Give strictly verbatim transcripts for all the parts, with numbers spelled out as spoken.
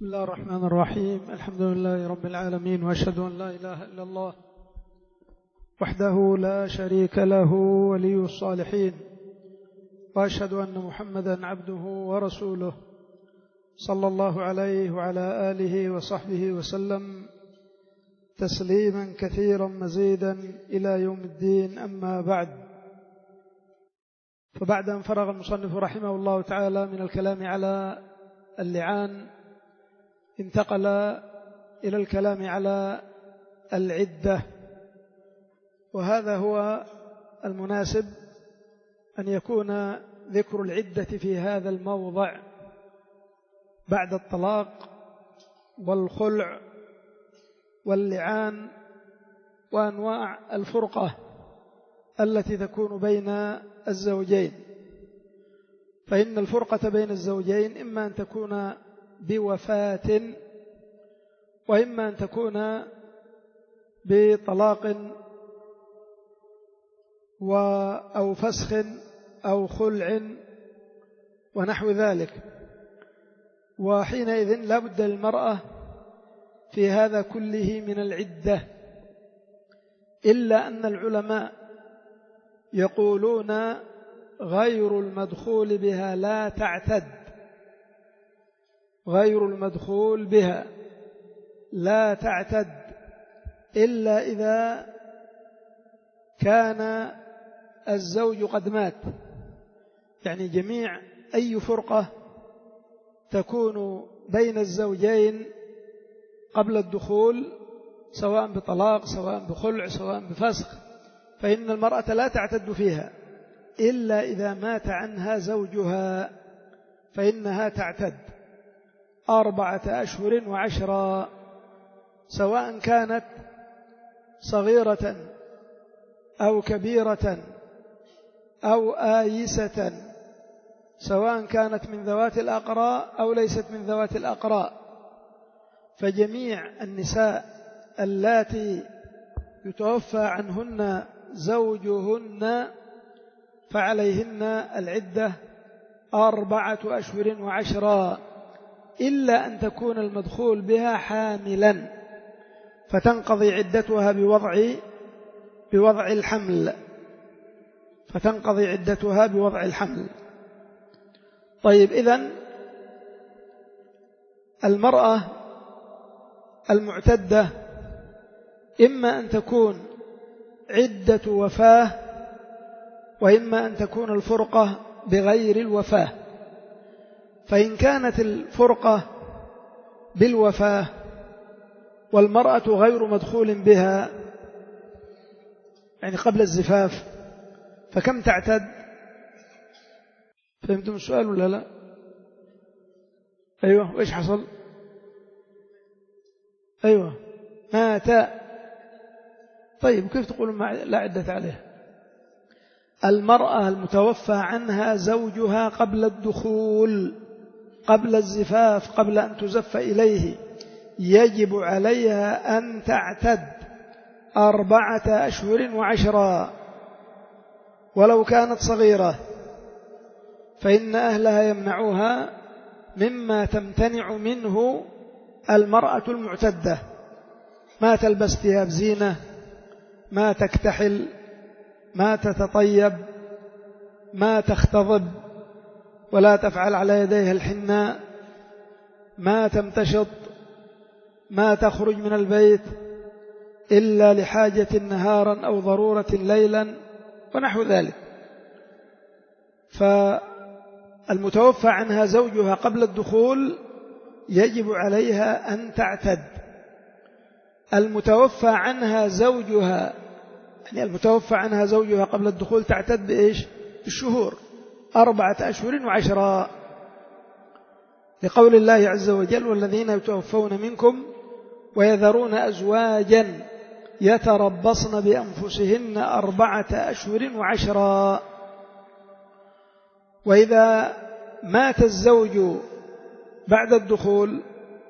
بسم الله الرحمن الرحيم. الحمد لله رب العالمين، وأشهد أن لا إله إلا الله وحده لا شريك له ولي الصالحين، وأشهد أن محمدا عبده ورسوله صلى الله عليه وعلى آله وصحبه وسلم تسليما كثيرا مزيدا إلى يوم الدين. أما بعد، فبعد أن فرغ المصنف رحمه الله تعالى من الكلام على اللعان، انتقل إلى الكلام على العدة، وهذا هو المناسب أن يكون ذكر العدة في هذا الموضع بعد الطلاق والخلع واللعان وأنواع الفرقة التي تكون بين الزوجين. فإن الفرقة بين الزوجين إما أن تكون بوفاة، وإما أن تكون بطلاق أو فسخ أو خلع ونحو ذلك. وحينئذ لا بد للمرأة في هذا كله من العدة، إلا أن العلماء يقولون غير المدخول بها لا تعتد، غير المدخول بها لا تعتد إلا إذا كان الزوج قد مات. يعني جميع أي فرقة تكون بين الزوجين قبل الدخول، سواء بطلاق سواء بخلع سواء بفسخ، فإن المرأة لا تعتد فيها إلا إذا مات عنها زوجها، فإنها تعتد أربعة أشهر وعشرة، سواء كانت صغيرة أو كبيرة أو آيسة، سواء كانت من ذوات الأقراء أو ليست من ذوات الأقراء. فجميع النساء اللاتي يتوفى عنهن زوجهن فعليهن العدة أربعة أشهر وعشرة، إلا أن تكون المدخول بها حاملا فتنقضي عدتها بوضع بوضع الحمل فتنقضي عدتها بوضع الحمل. طيب، إذن المرأة المعتدة إما أن تكون عدة وفاة، وإما أن تكون الفرقة بغير الوفاة. فإن كانت الفرقة بالوفاة والمرأة غير مدخول بها، يعني قبل الزفاف، فكم تعتد؟ فهمتم السؤال ولا لا؟ أيوة، وإيش حصل؟ أيوة، مات. طيب، كيف تقولون لا عدة عليه؟ المرأة المتوفى عنها زوجها قبل الدخول، قبل الزفاف، قبل أن تزف إليه، يجب عليها أن تعتد أربعة أشهر وعشرة، ولو كانت صغيرة، فإن أهلها يمنعوها مما تمتنع منه المرأة المعتدة: ما تلبس ثياب زينة، ما تكتحل، ما تتطيب، ما تختضب ولا تفعل على يديها الحناء، ما تمتشط، ما تخرج من البيت إلا لحاجة نهارا أو ضرورة ليلا ونحو ذلك. فالمتوفى عنها زوجها قبل الدخول يجب عليها أن تعتد. المتوفى عنها زوجها يعني المتوفى عنها زوجها قبل الدخول تعتد بإيش؟ بالشهور، أربعة أشهر وعشرة، لقول الله عز وجل: والذين يتوفون منكم ويذرون أزواجا يتربصن بأنفسهن أربعة أشهر وعشرة. وإذا مات الزوج بعد الدخول،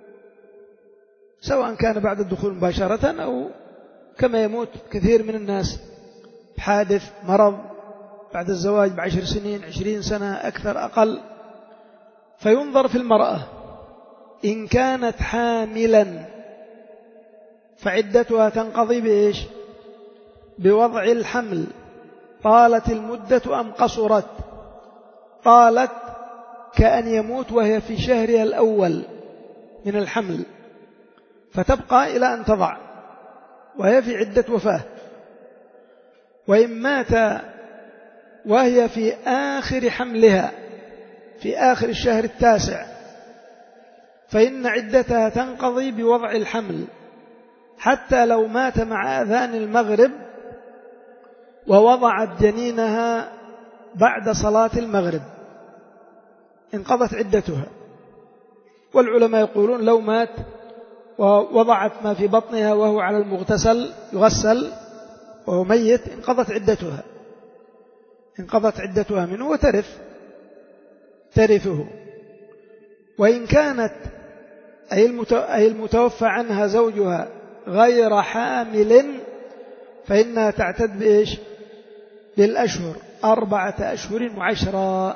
سواء كان بعد الدخول مباشرة أو كما يموت كثير من الناس بحادث مرض بعد الزواج بعشر سنين، عشرين سنة، أكثر أقل، فينظر في المرأة إن كانت حاملا فعدتها تنقضي بإيش؟ بوضع الحمل. طالت المدة أم قصرت؟ طالت كأن يموت وهي في شهرها الأول من الحمل، فتبقى إلى أن تضع وهي في عدة وفاة. وإن مات وهي في آخر حملها في آخر الشهر التاسع فإن عدتها تنقضي بوضع الحمل، حتى لو مات مع أذان المغرب ووضعت جنينها بعد صلاة المغرب انقضت عدتها. والعلماء يقولون لو مات ووضعت ما في بطنها وهو على المغتسل يغسل وهو ميت انقضت عدتها انقضت عدتها منه وترث ترثه. وإن كانت أي المتوفى عنها زوجها غير حامل فإنها تعتد بإيش؟ بالأشهر، أربعة أشهر وعشرة.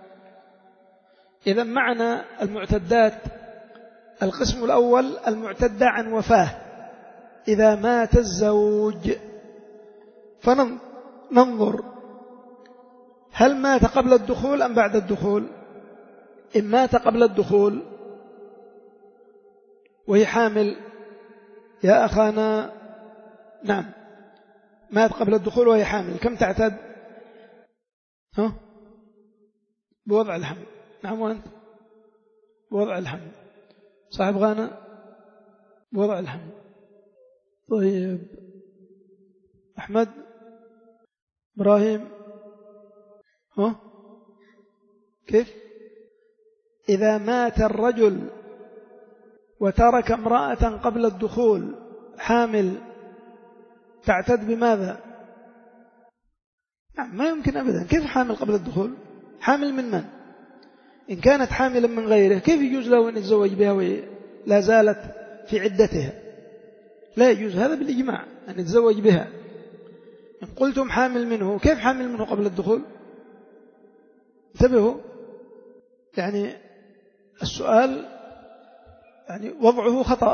إذا معنى المعتدات القسم الأول المعتدة عن وفاة إذا مات الزوج، فننظر هل مات قبل الدخول أم بعد الدخول. إن مات قبل الدخول وهي حامل يا أخانا، نعم مات قبل الدخول وهي حامل، كم تعتد؟ ها؟ بوضع الحمل. نعم وأنت؟ بوضع الحمل. صاحب غانا بوضع الحمل. طيب أحمد إبراهيم ها؟ كيف؟ إذا مات الرجل وترك امرأة قبل الدخول حامل تعتد بماذا؟ نعم ما يمكن أبدا. كيف حامل قبل الدخول؟ حامل من من؟ إن كانت حاملا من غيره كيف يجوز له أن يتزوج بها ولا زالت في عدتها؟ لا يجوز هذا بالإجماع أن يتزوج بها. إن قلتم حامل منه، كيف حامل منه قبل الدخول؟ انتبهوا، يعني السؤال يعني وضعه خطأ.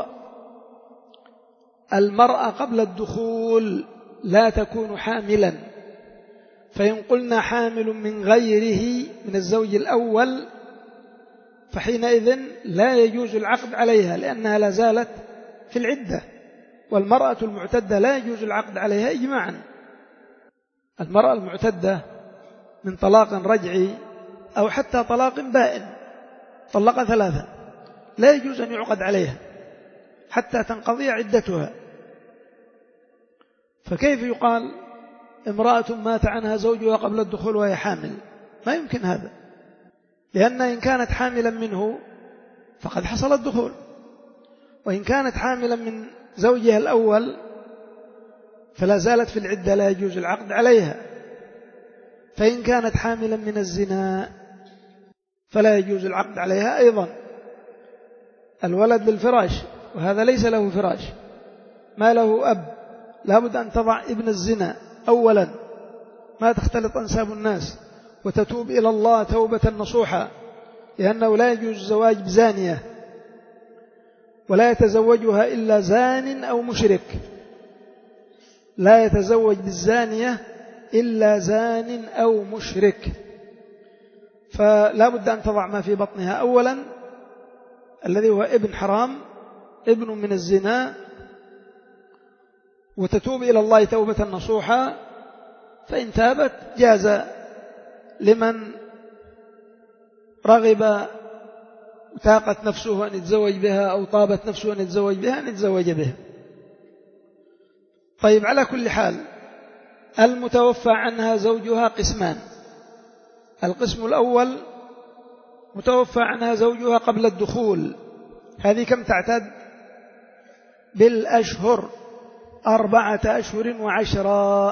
المرأة قبل الدخول لا تكون حاملا، فإن قلنا حامل من غيره من الزوج الأول فحينئذ لا يجوز العقد عليها لأنها لا زالت في العدة. والمرأة المعتدة لا يجوز العقد عليها إجماعا. المرأة المعتدة من طلاق رجعي أو حتى طلاق بائن طلق ثلاثة لا يجوز أن يعقد عليها حتى تنقضي عدتها. فكيف يقال امرأة مات عنها زوجها قبل الدخول وهي حامل؟ ما يمكن هذا، لأن إن كانت حاملا منه فقد حصل الدخول، وإن كانت حاملا من زوجها الأول فلا زالت في العدة لا يجوز العقد عليها. فإن كانت حاملا من الزنا فلا يجوز العقد عليها أيضا. الولد للفراش وهذا ليس له فراش، ما له أب، لابد أن تضع ابن الزنا أولا ما تختلط أنساب الناس وتتوب إلى الله توبة نصوحة، لأنه لا يجوز الزواج بزانية ولا يتزوجها إلا زان أو مشرك. لا يتزوج بالزانية إلا زان أو مشرك. فلا بد أن تضع ما في بطنها أولا الذي هو ابن حرام ابن من الزنا وتتوب إلى الله توبة نصوحة. فإن تابت جاز لمن رغب وتاقت نفسه أن يتزوج بها أو طابت نفسه أن يتزوج بها أن يتزوج بها. طيب على كل حال المتوفى عنها زوجها قسمان. القسم الأول متوفى عنها زوجها قبل الدخول، هذه كم تعتد؟ بالأشهر، أربعة أشهر وعشرة.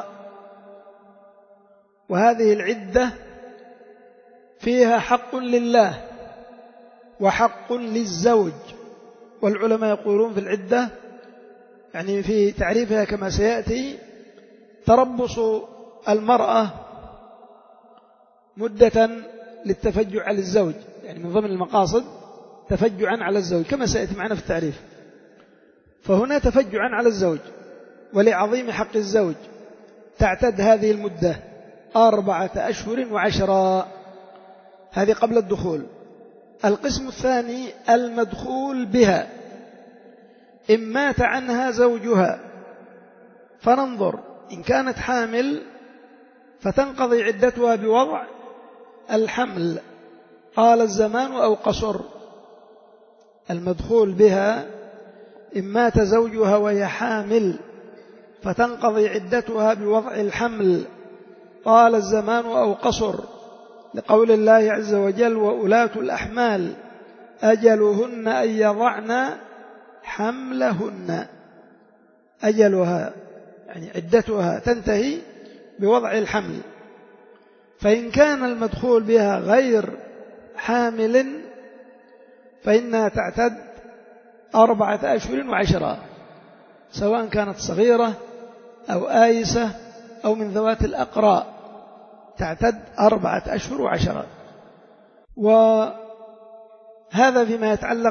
وهذه العدة فيها حق لله وحق للزوج. والعلماء يقولون في العدة يعني في تعريفها كما سيأتي تربص المرأة مدة للتفجع على الزوج، يعني من ضمن المقاصد تفجعا على الزوج كما سيأتي معنا في التعريف. فهنا تفجعا على الزوج ولعظيم حق الزوج تعتد هذه المدة أربعة أشهر وعشرة، هذه قبل الدخول. القسم الثاني المدخول بها، إن مات عنها زوجها فننظر إن كانت حامل فتنقضي عدتها بوضع الحمل قال الزمان أو قصر. المدخول بها إن مات زوجها وهي حامل فتنقضي عدتها بوضع الحمل قال الزمان أو قصر، لقول الله عز وجل وأولاة الأحمال أجلهن أن يضعن حملهن. أجلها يعني عدتها تنتهي بوضع الحمل. فإن كان المدخول بها غير حامل فإنها تعتد أربعة أشهر وعشرة، سواء كانت صغيرة أو آيسة أو من ذوات الأقراء، تعتد أربعة أشهر وعشرة. وهذا فيما يتعلق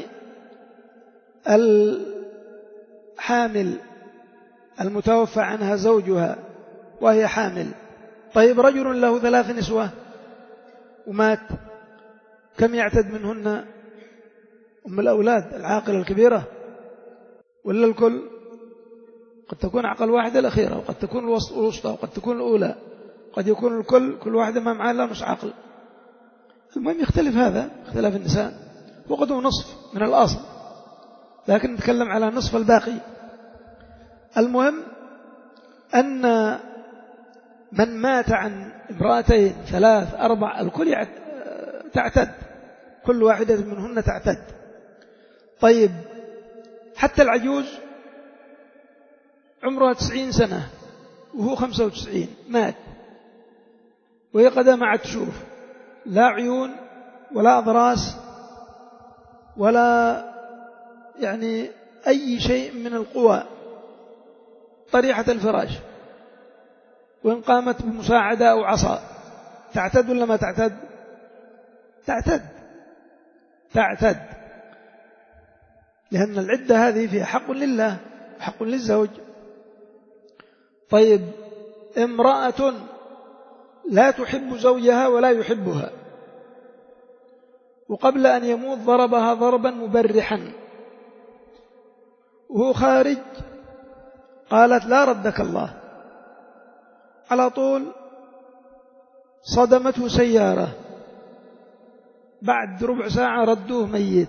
بالحامل المتوفى عنها زوجها وهي حامل. طيب رجل له ثلاث نسوة ومات، كم يعتد منهن؟ أم الأولاد العاقلة الكبيرة ولا الكل؟ قد تكون عقل واحدة الأخيرة، وقد تكون الوسطى، وقد تكون الأولى، قد يكون الكل، كل واحدة ما معها لا مش عقل. المهم يختلف هذا اختلاف النساء، وقد هو نصف من الأصل، لكن نتكلم على نصف الباقي. المهم أن من مات عن امرأتين ثلاث أربع الكل تعتد، كل واحدة منهن تعتد. طيب حتى العجوز عمرها تسعين سنة وهو خمسة وتسعين مات وهي قد ما عاد تشوف لا عيون ولا أضراس ولا يعني أي شيء من القوى، طريحة الفراش، وإن قامت بمساعدة أو عصا تعتد ولا ما تعتد؟ تعتد تعتد لأن العدة هذه فيها حق لله وحق للزوج. طيب امرأة لا تحب زوجها ولا يحبها، وقبل أن يموت ضربها ضربا مبرحا وهو خارج، قالت لا ردك الله، على طول صدمته سيارة، بعد ربع ساعة ردوه ميت.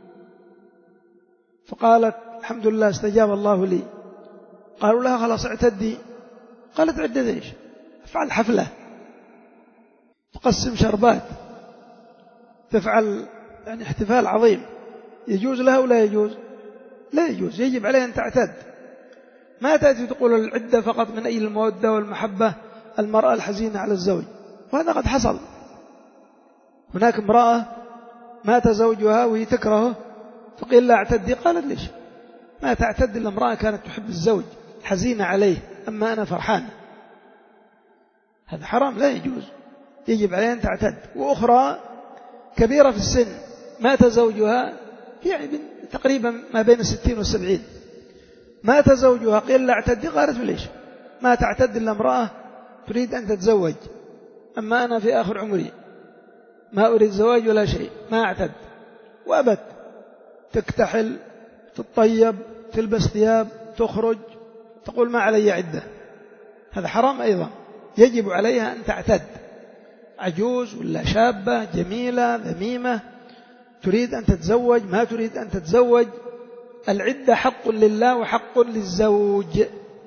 فقالت الحمد لله استجاب الله لي. قالوا لها خلاص اعتدي. قالت عدد ايش؟ افعل حفلة، تقسم شربات، تفعل يعني احتفال عظيم. يجوز لها ولا يجوز؟ لا يجوز، يجب عليها أن تعتد. ما تأتي تقول العدة فقط من أجل المودة والمحبة المرأة الحزينة على الزوج، وهذا قد حصل. هناك امرأة مات زوجها وهي تكرهه فقيل لا اعتدي، قالت ليش؟ ما تعتد إلا امرأة كانت تحب الزوج حزينة عليه، أما أنا فرحانة. هذا حرام لا يجوز، يجب عليها أن تعتد. وأخرى كبيرة في السن مات زوجها يعني تقريبا ما بين الستين والسبعين، مات زوجها قيل لا اعتدي، قالت ليش؟ ما تعتد إلا امرأة تريد أن تتزوج، أما أنا في آخر عمري ما أريد زواج ولا شيء، ما أعتد. وأبت تكتحل، تطيب، تلبس ثياب، تخرج، تقول ما علي عدة. هذا حرام أيضا، يجب عليها أن تعتد. عجوز ولا شابة جميلة ذميمة تريد أن تتزوج ما تريد أن تتزوج، العدة حق لله وحق للزوج،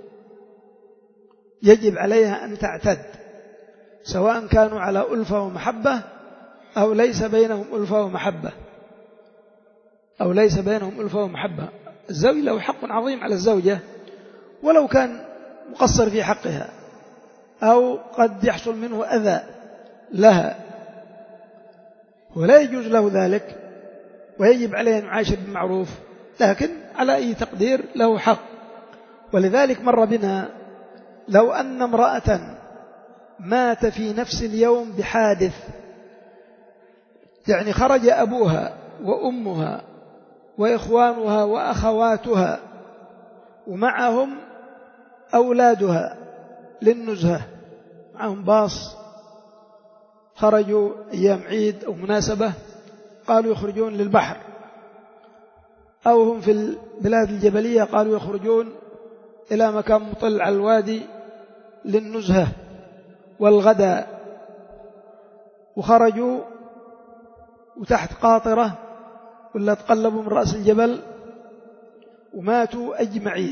يجب عليها أن تعتد، سواء كانوا على ألفة ومحبة أو ليس بينهم ألفة ومحبة أو ليس بينهم ألفة ومحبة. الزوج له حق عظيم على الزوجة ولو كان مقصر في حقها أو قد يحصل منه أذى لها، ولا يجوز له ذلك، ويجب عليه أن يعاشر بالمعروف، لكن على أي تقدير له حق. ولذلك مر بنا لو أن امرأة مات في نفس اليوم بحادث، يعني خرج أبوها وأمها وإخوانها وأخواتها ومعهم أولادها للنزهة، معهم باص، خرجوا أيام عيد أو مناسبة قالوا يخرجون للبحر، أو هم في البلاد الجبلية قالوا يخرجون إلى مكان مطل على الوادي للنزهة والغداء، وخرجوا وتحت قاطرة ولا تقلبوا من رأس الجبل وماتوا أجمعين،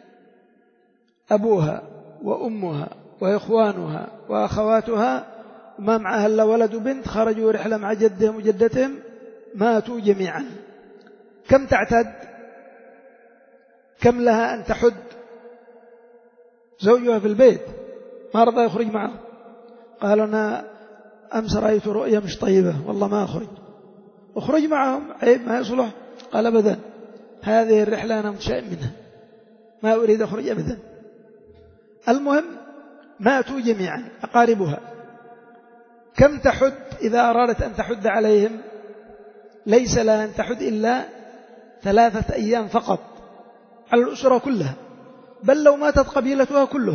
أبوها وأمها وإخوانها وأخواتها وما معها إلا ولد وبنت، خرجوا رحلة مع جدهم وجدتهم ماتوا جميعا. كم تعتد؟ كم لها أن تحد؟ زوجها في البيت ما رضى يخرج معه، قال أنا أمس رأيت رؤيا مش طيبة والله ما أخرج. أخرج معهم عيب ما يصلح؟ قال أبدا، هذه الرحلة أنا متشائم منها ما أريد أخرج أبدا. المهم ماتوا جميعا أقاربها. كم تحد إذا أرادت أن تحد عليهم؟ ليس لها أن تحد إلا ثلاثة أيام فقط على الأسرة كلها، بل لو ماتت قبيلتها كلهم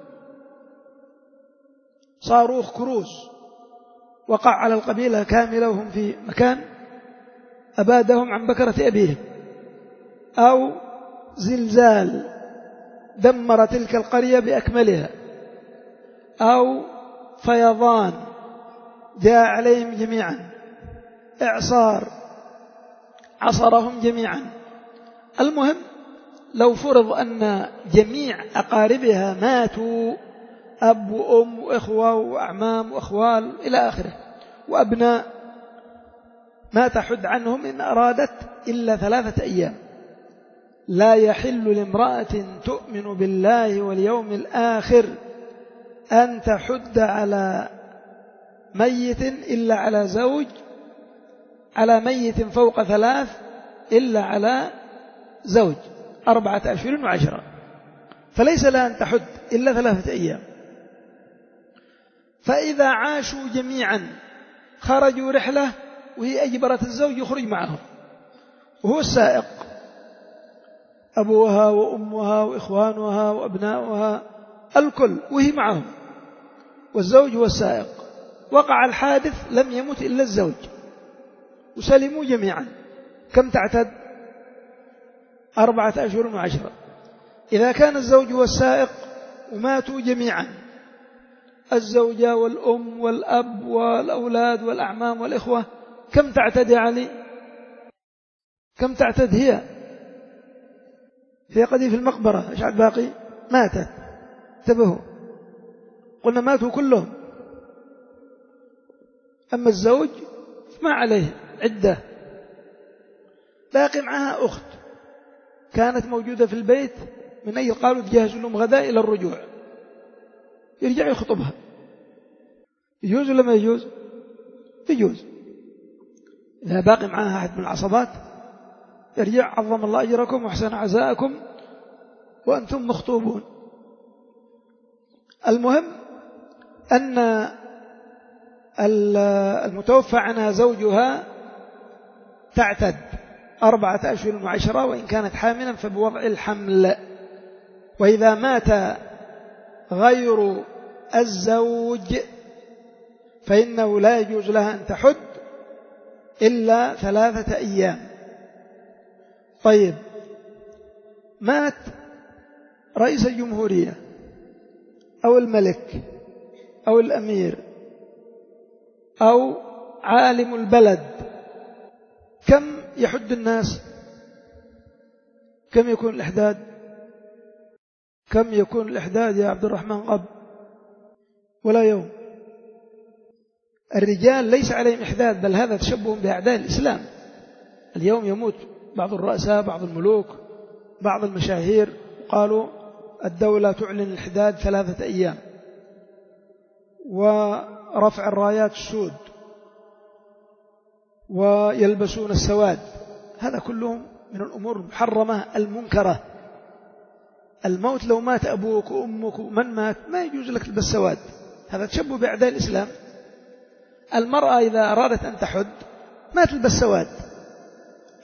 صاروخ كروز وقع على القبيلة كاملة وهم في مكان أبادهم عن بكرة أبيهم، أو زلزال دمر تلك القرية بأكملها، أو فيضان جاء عليهم جميعا، إعصار عصرهم جميعا. المهم لو فرض أن جميع أقاربها ماتوا، أب وأم وإخوة وأعمام وأخوال إلى آخره وأبناء، ما تحد عنهم إن أرادت إلا ثلاثة أيام. لا يحل لامرأة تؤمن بالله واليوم الآخر أن تحد على ميت إلا على زوج، على ميت فوق ثلاث إلا على زوج، أربعة أشهر وعشرة، فليس لها أن تحد إلا ثلاثة أيام. فإذا عاشوا جميعا خرجوا رحلة وهي أجبرت الزوج يخرج معهم وهو السائق، أبوها وأمها وإخوانها وأبناؤها الكل وهي معهم، والزوج هو السائق، وقع الحادث لم يمت إلا الزوج وسلموا جميعا. كم تعتد؟ أربعة أشهر وعشرة. إذا كان الزوج هو السائق وماتوا جميعا، الزوجة والأم والأب والأولاد والأعمام والإخوة، كم تعتد يا علي؟ كم تعتد هي؟ هي قد في المقبرة، إيش عاد باقي؟ ماتت، انتبهوا، قلنا ماتوا كلهم. أما الزوج ما عليه عدة، باقي معها أخت كانت موجودة في البيت، من أي قالوا تجهزوا لهم غداء إلى الرجوع، يرجع يخطبها، يجوز ولا ما يجوز؟ يجوز. إذا باقي معها أحد من العصبات يرجع، عظم الله أجركم وأحسن عزاءكم وأنتم مخطوبون. المهم أن المتوفى عنها زوجها تعتد أربعة أشهر وعشرة، وإن كانت حاملا فبوضع الحمل. وإذا مات غير الزوج فإنه لا يجوز لها أن تحد إلا ثلاثة أيام. طيب، مات رئيس الجمهورية أو الملك أو الأمير أو عالم البلد، كم يحد الناس؟ كم يكون الإحداد؟ كم يكون الإحداد يا عبد الرحمن قب؟ ولا يوم. الرجال ليس عليهم إحداد، بل هذا تشبه بأعداء الإسلام. اليوم يموت بعض الرؤساء، بعض الملوك، بعض المشاهير، قالوا الدولة تعلن الإحداد ثلاثة أيام، ورفع الرايات السود، ويلبسون السواد. هذا كلهم من الأمور المحرمة المنكرة. الموت لو مات أبوك وأمك ومن مات ما يجوز لك تلبس سواد، هذا تشبه بأعداء الإسلام. المرأة إذا أرادت أن تحد ما تلبس سواد،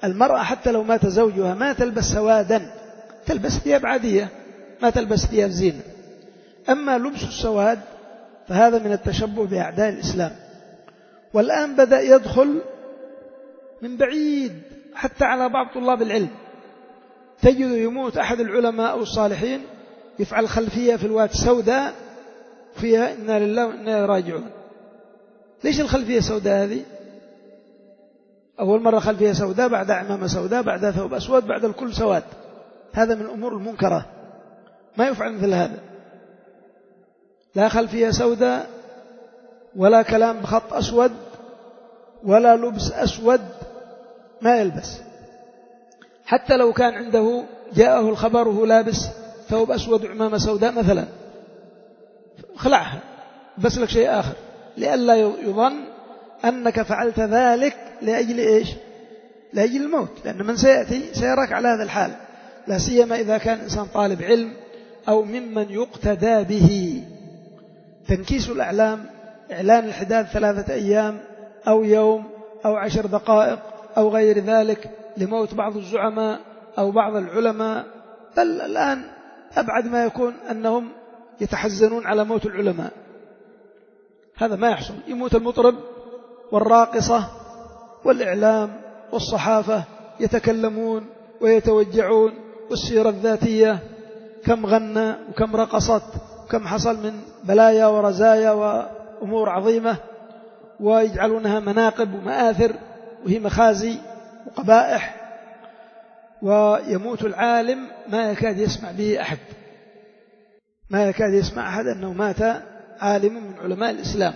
المرأة حتى لو مات زوجها ما تلبس سوادا، تلبس ثياب عادية، ما تلبس ثياب زينة. أما لبس السواد فهذا من التشبه بأعداء الإسلام، والآن بدأ يدخل من بعيد حتى على بعض طلاب العلم. تجد يموت أحد العلماء أو الصالحين يفعل خلفية في الواتس سوداء فيها إنا لله وإنا راجعون. ليش الخلفية سوداء هذه؟ أول مرة خلفية سوداء، بعد عمامة سوداء، بعد ثوب أسود، بعد الكل سواد. هذا من الأمور المنكرة، ما يفعل مثل هذا. لا خلفية سوداء ولا كلام بخط أسود ولا لبس أسود، ما يلبس. حتى لو كان عنده جاءه الخبر وهو لابس ثوب أسود وعمامة سوداء مثلا، خلعها، بس لك شيء آخر، لئلا يظن أنك فعلت ذلك لأجل إيش؟ لأجل الموت، لأن من سيأتي سيراك على هذا الحال، لا سيما إذا كان إنسان طالب علم أو ممن يقتدى به. تنكيس الأعلام، إعلان الحداث ثلاثة أيام أو يوم أو عشر دقائق أو غير ذلك لموت بعض الزعماء أو بعض العلماء، بل الآن أبعد ما يكون أنهم يتحزنون على موت العلماء. هذا ما يحصل. يموت المطرب والراقصة والإعلام والصحافة يتكلمون ويتوجعون، والسيرة الذاتية كم غنى وكم رقصت وكم حصل من بلايا ورزايا وأمور عظيمة، ويجعلونها مناقب ومآثر وهي مخازي وقبائح. ويموت العالم ما يكاد يسمع به أحد، ما يكاد يسمع أحد أنه مات عالم من علماء الإسلام.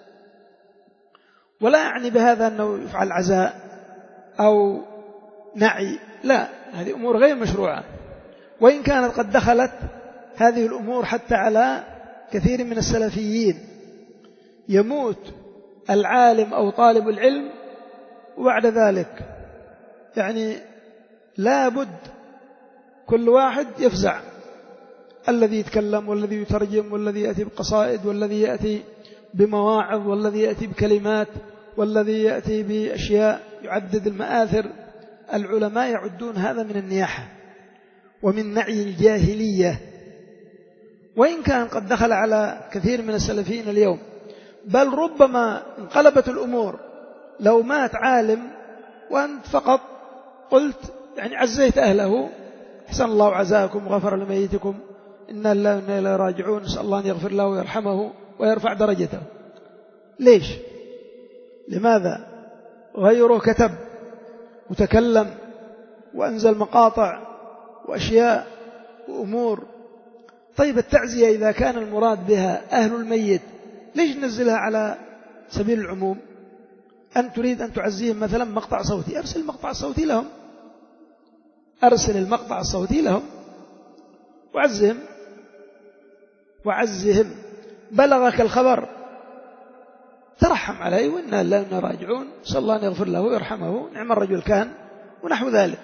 ولا يعني بهذا أنه يفعل عزاء أو نعي، لا، هذه أمور غير مشروعة، وإن كانت قد دخلت هذه الأمور حتى على كثير من السلفيين. يموت العالم أو طالب العلم وبعد ذلك يعني لا بد كل واحد يفزع، الذي يتكلم والذي يترجم والذي يأتي بقصائد والذي يأتي بمواعظ والذي يأتي بكلمات والذي يأتي بأشياء يعدد المآثر. العلماء يعدون هذا من النياحة ومن نعي الجاهلية، وإن كان قد دخل على كثير من السلفيين اليوم. بل ربما انقلبت الأمور، لو مات عالم وأنت فقط قلت يعني عزيت أهله، أحسن الله عزاكم وغفر لميتكم، إنا لله وإنا إليه راجعون، نسأل الله أن يغفر له ويرحمه ويرفع درجته. ليش؟ لماذا؟ غيره كتب وتكلم وأنزل مقاطع وأشياء وأمور. طيب التعزية إذا كان المراد بها أهل الميت، ليش ننزلها على سبيل العموم؟ أن تريد أن تعزيهم مثلا مقطع صوتي، أرسل المقطع الصوتي لهم، أرسل المقطع الصوتي لهم وعزهم وعزهم. بلغك الخبر ترحم عليه، وإنا لله وإنا راجعون، نسأل الله أن يغفر له ويرحمه، نعم الرجل كان، ونحو ذلك.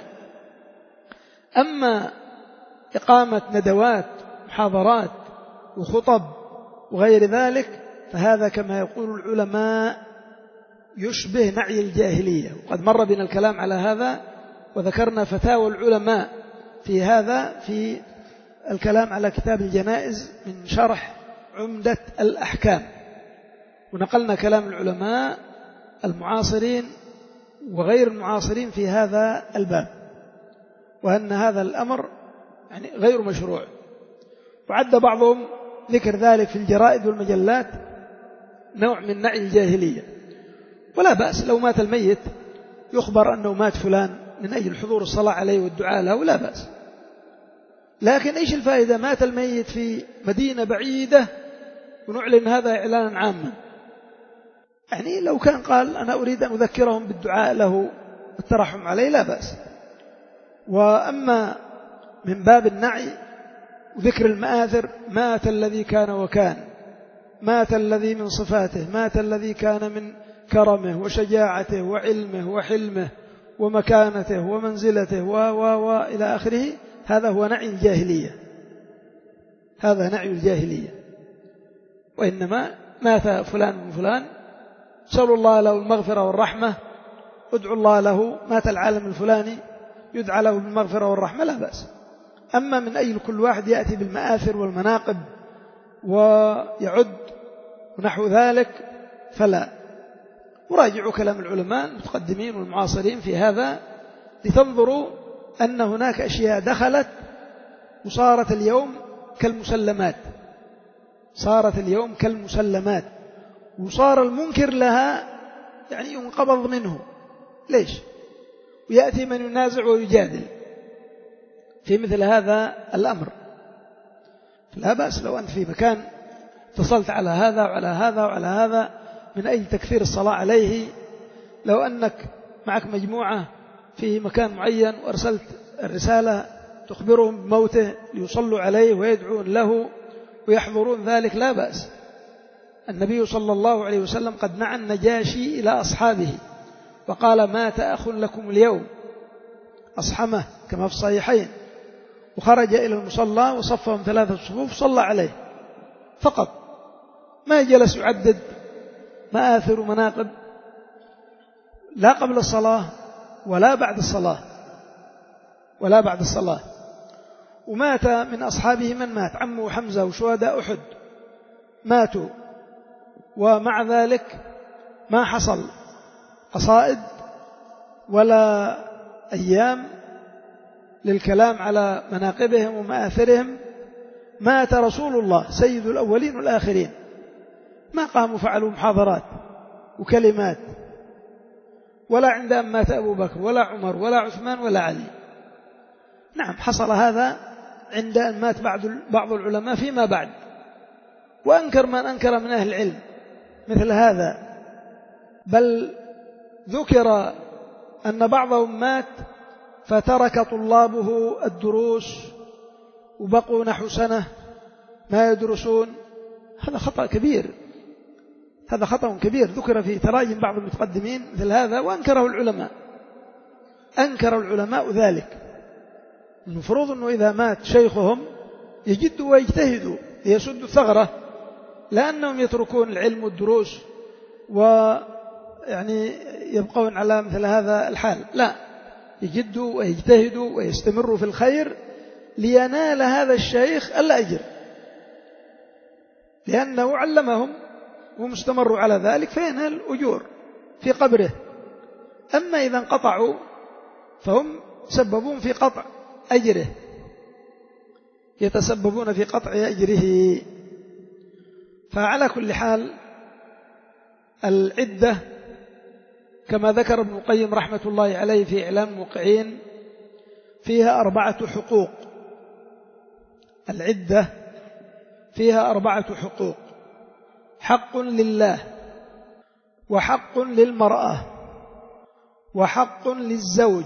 أما إقامة ندوات محاضرات وخطب وغير ذلك فهذا كما يقول العلماء يشبه نعي الجاهلية. وقد مر بنا الكلام على هذا وذكرنا فتاوى العلماء في هذا في الكلام على كتاب الجنائز من شرح عمدة الأحكام، ونقلنا كلام العلماء المعاصرين وغير المعاصرين في هذا الباب، وأن هذا الأمر يعني غير مشروع. وعد بعضهم ذكر ذلك في الجرائد والمجلات نوع من نعي الجاهلية. ولا بأس لو مات الميت يخبر أنه مات فلان من أجل حضور الصلاة عليه والدعاء له، لا بأس. لكن إيش الفائدة؟ مات الميت في مدينة بعيدة ونعلن هذا إعلانا عاما. يعني لو كان قال أنا أريد أن أذكرهم بالدعاء له والترحم عليه لا بأس. وأما من باب النعي وذكر المآثر، مات الذي كان وكان، مات الذي من صفاته، مات الذي كان من كرمه وشجاعته وعلمه وحلمه ومكانته ومنزلته و و و إلى آخره، هذا هو نعي الجاهلية، هذا نعي الجاهلية. وإنما مات فلان من فلان، نسأل الله له المغفرة والرحمة ادعوا الله له، مات العالم الفلاني يدعى له بالمغفرة والرحمة، لا بأس. أما من أي كل واحد يأتي بالمآثر والمناقب ويعد ونحو ذلك فلا. وراجعوا كلام العلماء المتقدمين والمعاصرين في هذا لتنظروا أن هناك أشياء دخلت وصارت اليوم كالمسلمات، صارت اليوم كالمسلمات، وصار المنكر لها يعني ينقبض منه. ليش؟ ويأتي من ينازع ويجادل في مثل هذا الأمر. لا بأس لو أنت في مكان اتصلت على هذا وعلى هذا وعلى هذا من أجل تكثير الصلاة عليه، لو أنك معك مجموعة في مكان معين وأرسلت الرسالة تخبرهم بموته ليصلوا عليه ويدعون له ويحضرون ذلك، لا بأس. النبي صلى الله عليه وسلم قد نعى النجاشي إلى أصحابه وقال مات أخ لكم اليوم، أصحمه كما في الصحيحين، وخرج إلى المصلى وصفهم ثلاثة صفوف صلى عليه فقط، ما جلس يعدد مآثر ومناقب لا قبل الصلاة ولا بعد الصلاة ولا بعد الصلاة. ومات من أصحابه من مات، عمه حمزة وشهداء أحد ماتوا، ومع ذلك ما حصل قصائد ولا أيام للكلام على مناقبهم ومآثرهم. مات رسول الله سيد الأولين والآخرين، ما قاموا فعلوا محاضرات وكلمات، ولا عند أن مات أبو بكر ولا عمر ولا عثمان ولا علي. نعم حصل هذا عند أن مات بعض العلماء فيما بعد، وأنكر من أنكر من أهل العلم مثل هذا، بل ذكر أن بعضهم مات فترك طلابه الدروس وبقوا نحو سنة ما يدرسون. هذا خطأ كبير، هذا خطأ كبير ذكر في تراجم بعض المتقدمين مثل هذا، وأنكره العلماء، أنكر العلماء ذلك. المفروض أنه إذا مات شيخهم يجدوا ويجتهدوا ليسدوا الثغرة، لأنهم يتركون العلم والدروس ويعني يبقون على مثل هذا الحال. لا، يجدوا ويجتهدوا ويستمروا في الخير لينال هذا الشيخ الأجر، لأنه علمهم ومستمروا على ذلك فينال أجور في قبره. أما إذا انقطعوا فهم سببون في قطع أجره، يتسببون في قطع أجره. فعلى كل حال العدة كما ذكر ابن القيم رحمة الله عليه في إعلام الموقعين فيها أربعة حقوق. العدة فيها أربعة حقوق: حق لله، وحق للمرأة، وحق للزوج،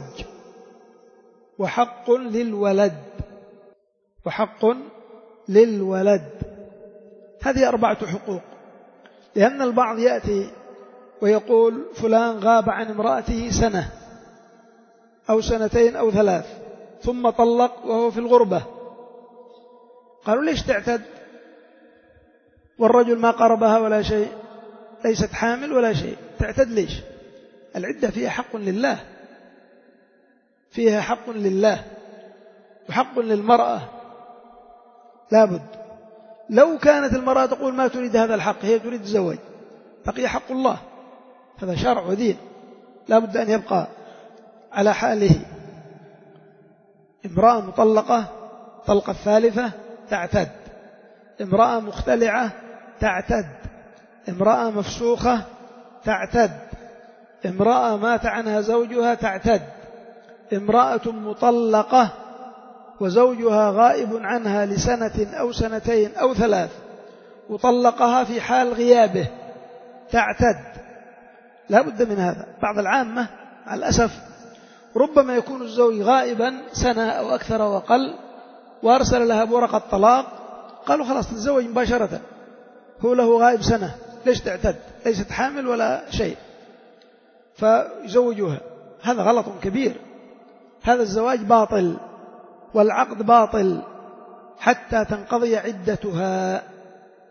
وحق للولد، وحق للولد. هذه أربعة حقوق. لأن البعض يأتي ويقول فلان غاب عن امرأته سنة أو سنتين أو ثلاث ثم طلق وهو في الغربة. قالوا ليش تعتد والرجل ما قربها ولا شيء، ليست حامل ولا شيء، تعتد ليش؟ العدة فيها حق لله، فيها حق لله وحق للمرأة لابد. لو كانت المرأة تقول ما تريد هذا الحق، هي تريد الزواج، بقي حق الله، هذا شرع ودين لابد أن يبقى على حاله. امرأة مطلقة طلقة الثالثة تعتد، امرأة مختلعة تعتد، امرأة مفسوخة تعتد، امرأة مات عنها زوجها تعتد، امرأة مطلقة وزوجها غائب عنها لسنة أو سنتين أو ثلاث وطلقها في حال غيابه تعتد. لا بد من هذا. بعض العامة مع الأسف ربما يكون الزوج غائبا سنة أو أكثر وأقل وأرسل لها بورقة طلاق، قالوا خلاص تتزوج مباشرة، هو له غائب سنة ليش تعتد، ليست حامل ولا شيء، فيزوجوها. هذا غلط كبير، هذا الزواج باطل والعقد باطل حتى تنقضي عدتها،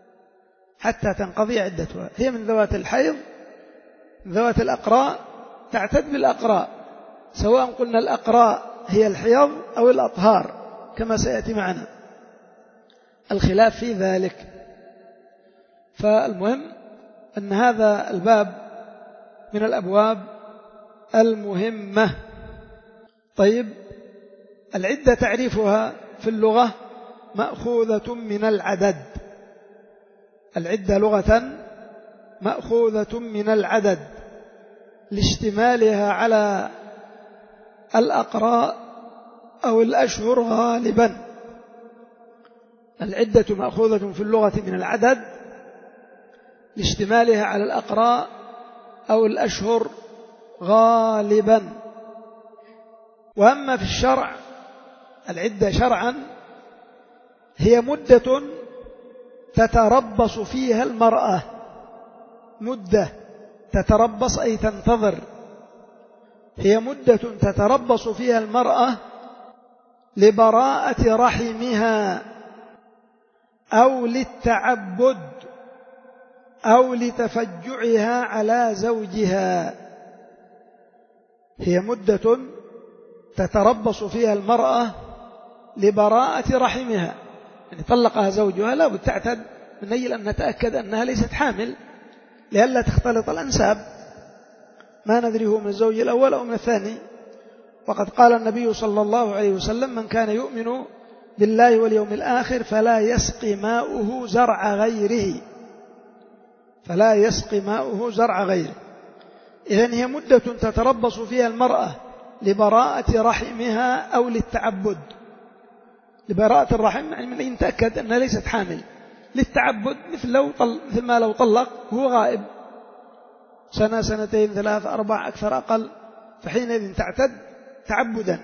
حتى تنقضي عدتها. هي من ذوات الحيض، من ذوات الأقراء تعتد بالأقراء، سواء قلنا الأقراء هي الحيض أو الأطهار كما سيأتي معنا الخلاف في ذلك. فالمهم أن هذا الباب من الأبواب المهمة. طيب، العدة تعريفها في اللغة مأخوذة من العدد. العدة لغة مأخوذة من العدد لاشتمالها على الأقراء أو الأشهر غالبا. العدة مأخوذة في اللغة من العدد لاشتمالها على الأقراء أو الأشهر غالبا. وأما في الشرع، العدة شرعا هي مدة تتربص فيها المرأة، مدة تتربص أي تنتظر، هي مدة تتربص فيها المرأة لبراءة رحمها أو للتعبد أو لتفجعها على زوجها. هي مدة تتربص فيها المرأة لبراءة رحمها، يعني طلقها زوجها لا بد تعتد من أجل أن نتأكد أنها ليست حامل لئلا تختلط الأنساب، ما ندري هو من الزوج الأول أو من الثاني. وقد قال النبي صلى الله عليه وسلم: من كان يؤمن بالله واليوم الآخر فلا يسقي ماؤه زرع غيره، فلا يسقي ماؤه زرع غيره. إذن هي مدة تتربص فيها المرأة لبراءة رحمها أو للتعبد. لبراءة الرحم يعني من أن تأكد أنها ليست حامل. للتعبد مثل, لو طل مثل ما لو طلق وهو غائب سنة سنتين ثلاث أربع أكثر أقل، فحينئذ تعتد تعبدا،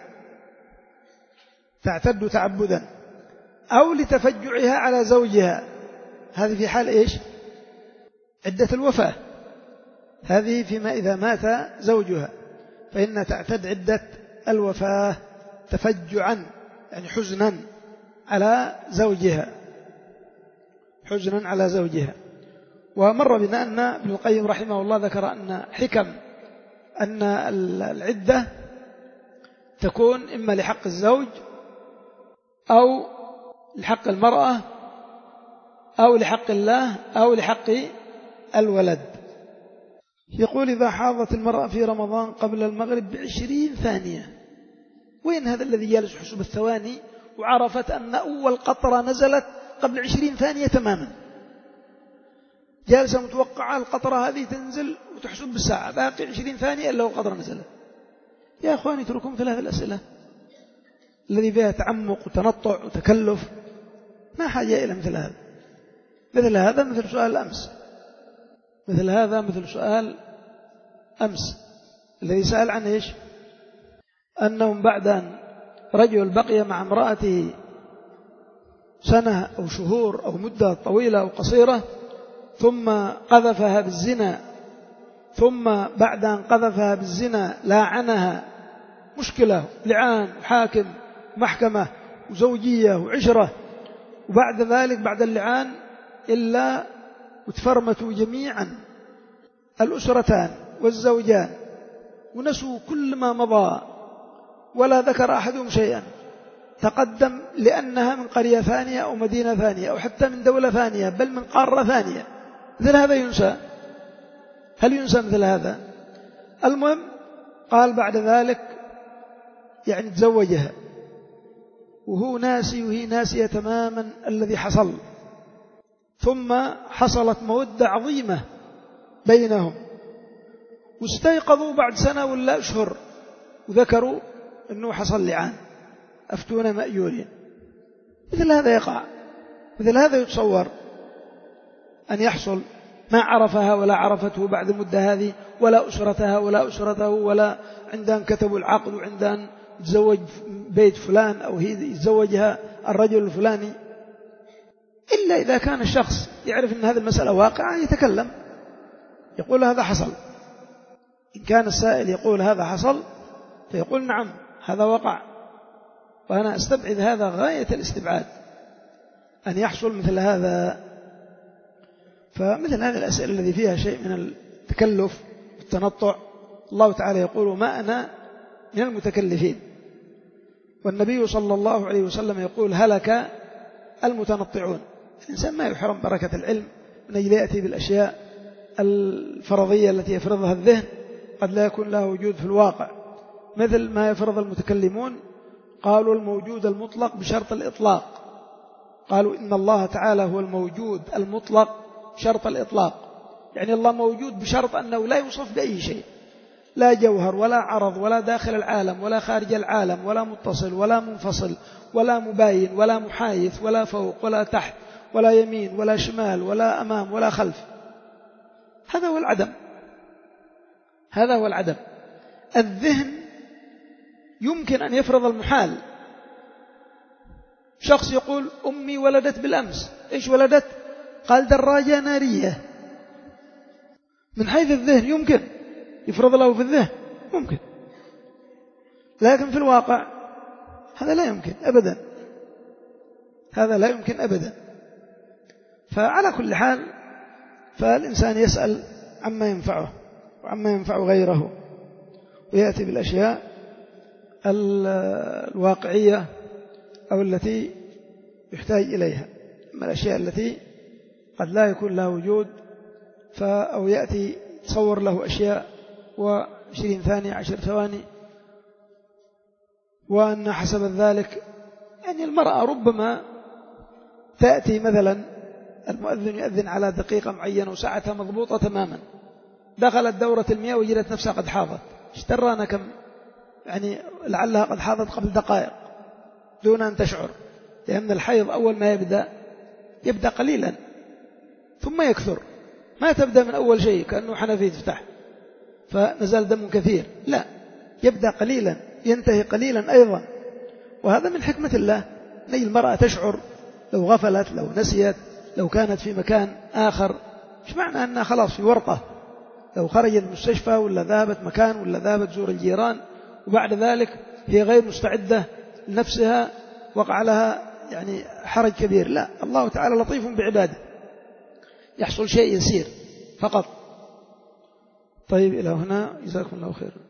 تعتد تعبدا. أو لتفجعها على زوجها، هذه في حال إيش؟ عدة الوفاة. هذه فيما إذا مات زوجها فإن تعتد عدة الوفاة تفجعا، يعني حزنا على زوجها، حزنا على زوجها. ومر بنا أن ابن القيم رحمه الله ذكر أن حكم أن العدة تكون إما لحق الزوج أو لحق المرأة أو لحق الله أو لحق الولد. يقول: إذا حاضت المرأة في رمضان قبل المغرب بعشرين ثانية، وين هذا الذي جالس حسب الثواني وعرفت أن أول قطرة نزلت قبل عشرين ثانية تماما، جالسة متوقعة القطرة هذه تنزل وتحسب بالساعة باقي عشرين ثانية إلا والقطرة نزلت؟ يا أخواني اتركوا مثل هذه الأسئلة الذي فيها تعمق وتنطع وتكلف، ما حاجة إلى مثل هذا. مثل هذا مثل سؤال أمس، مثل هذا مثل سؤال أمس الذي سأل عن إيش؟ أنهم بعد أن رجل بقي مع امرأته سنة أو شهور أو مدة طويلة أو قصيرة ثم قذفها بالزنا، ثم بعد أن قذفها بالزنا لاعنها، مشكلة، لعان وحاكم محكمة وزوجية وعشرة، وبعد ذلك بعد اللعان إلا وتفرمتوا جميعا الأسرتان والزوجان ونسوا كل ما مضى ولا ذكر أحدهم شيئا، تقدم لأنها من قرية ثانية أو مدينة ثانية أو حتى من دولة ثانية بل من قارة ثانية، مثل هذا ينسى؟ هل ينسى مثل هذا؟ المهم قال بعد ذلك يعني تزوجها وهو ناسي وهي ناسية تماما الذي حصل، ثم حصلت مودة عظيمة بينهم واستيقظوا بعد سنة ولا أشهر وذكروا أنه حصل لعان، أفتونا مأجورين. مثل هذا يقع، مثل هذا يتصور أن يحصل، ما عرفها ولا عرفته بعد المدة هذه ولا أسرتها ولا أسرته ولا عندها كتبوا العقد وعندها تزوج بيت فلان أو هي يتزوجها الرجل الفلاني، إلا إذا كان الشخص يعرف أن هذه المسألة واقعة يتكلم يقول هذا حصل. إن كان السائل يقول هذا حصل فيقول نعم هذا وقع، وأنا أستبعد هذا غاية الاستبعاد أن يحصل مثل هذا. فمثل هذه الأسئلة التي فيها شيء من التكلف والتنطع الله تعالى يقول ما أنا من المتكلفين، والنبي صلى الله عليه وسلم يقول هلك المتنطعون. الإنسان ما يحرم بركة العلم من أجل يأتي بالأشياء الفرضية التي يفرضها الذهن قد لا يكون لها وجود في الواقع، مثل ما يفرض المتكلمون. قالوا الموجود المطلق بشرط الإطلاق، قالوا إن الله تعالى هو الموجود المطلق شرط الإطلاق، يعني الله موجود بشرط أنه لا يوصف بأي شيء، لا جوهر ولا عرض ولا داخل العالم ولا خارج العالم ولا متصل ولا منفصل ولا مباين ولا محايث ولا فوق ولا تحت ولا يمين ولا شمال ولا أمام ولا خلف. هذا هو العدم، هذا هو العدم. الذهن يمكن أن يفرض المحال. شخص يقول أمي ولدت بالأمس، إيش ولدت؟ قال دراجة نارية. من حيث الذهن يمكن يفرض له في الذهن، ممكن، لكن في الواقع هذا لا يمكن أبدا، هذا لا يمكن أبدا. فعلى كل حال فالإنسان يسأل عما ينفعه وعما ينفع غيره، ويأتي بالأشياء الواقعية أو التي يحتاج إليها، أما الأشياء التي قد لا يكون لها وجود أو يأتي تصور له أشياء وعشرين ثانية عشر ثواني، وأن حسب ذلك يعني المرأة ربما تأتي مثلا المؤذن يؤذن على دقيقة معينة وساعتها مضبوطة تماما، دخلت دورة المياه وجدت نفسها قد حاضت، اشترانا كم يعني لعلها قد حاضت قبل دقائق دون أن تشعر، لأن الحيض أول ما يبدأ يبدأ قليلا ثم يكثر، ما تبدأ من أول شيء كأنه حنفي تفتح فنزل دم كثير، لا، يبدأ قليلا ينتهي قليلا أيضا. وهذا من حكمة الله أن المرأة تشعر لو غفلت، لو نسيت، لو كانت في مكان آخر، مش معنى أنها خلاص في ورطة، لو خرجت المستشفى ولا ذهبت مكان ولا ذهبت زور الجيران وبعد ذلك هي غير مستعدة لنفسها وقع لها يعني حرج كبير، لا، الله تعالى لطيف بعباده، يحصل شيء يسير فقط. طيب إلى هنا، جزاكم الله خير.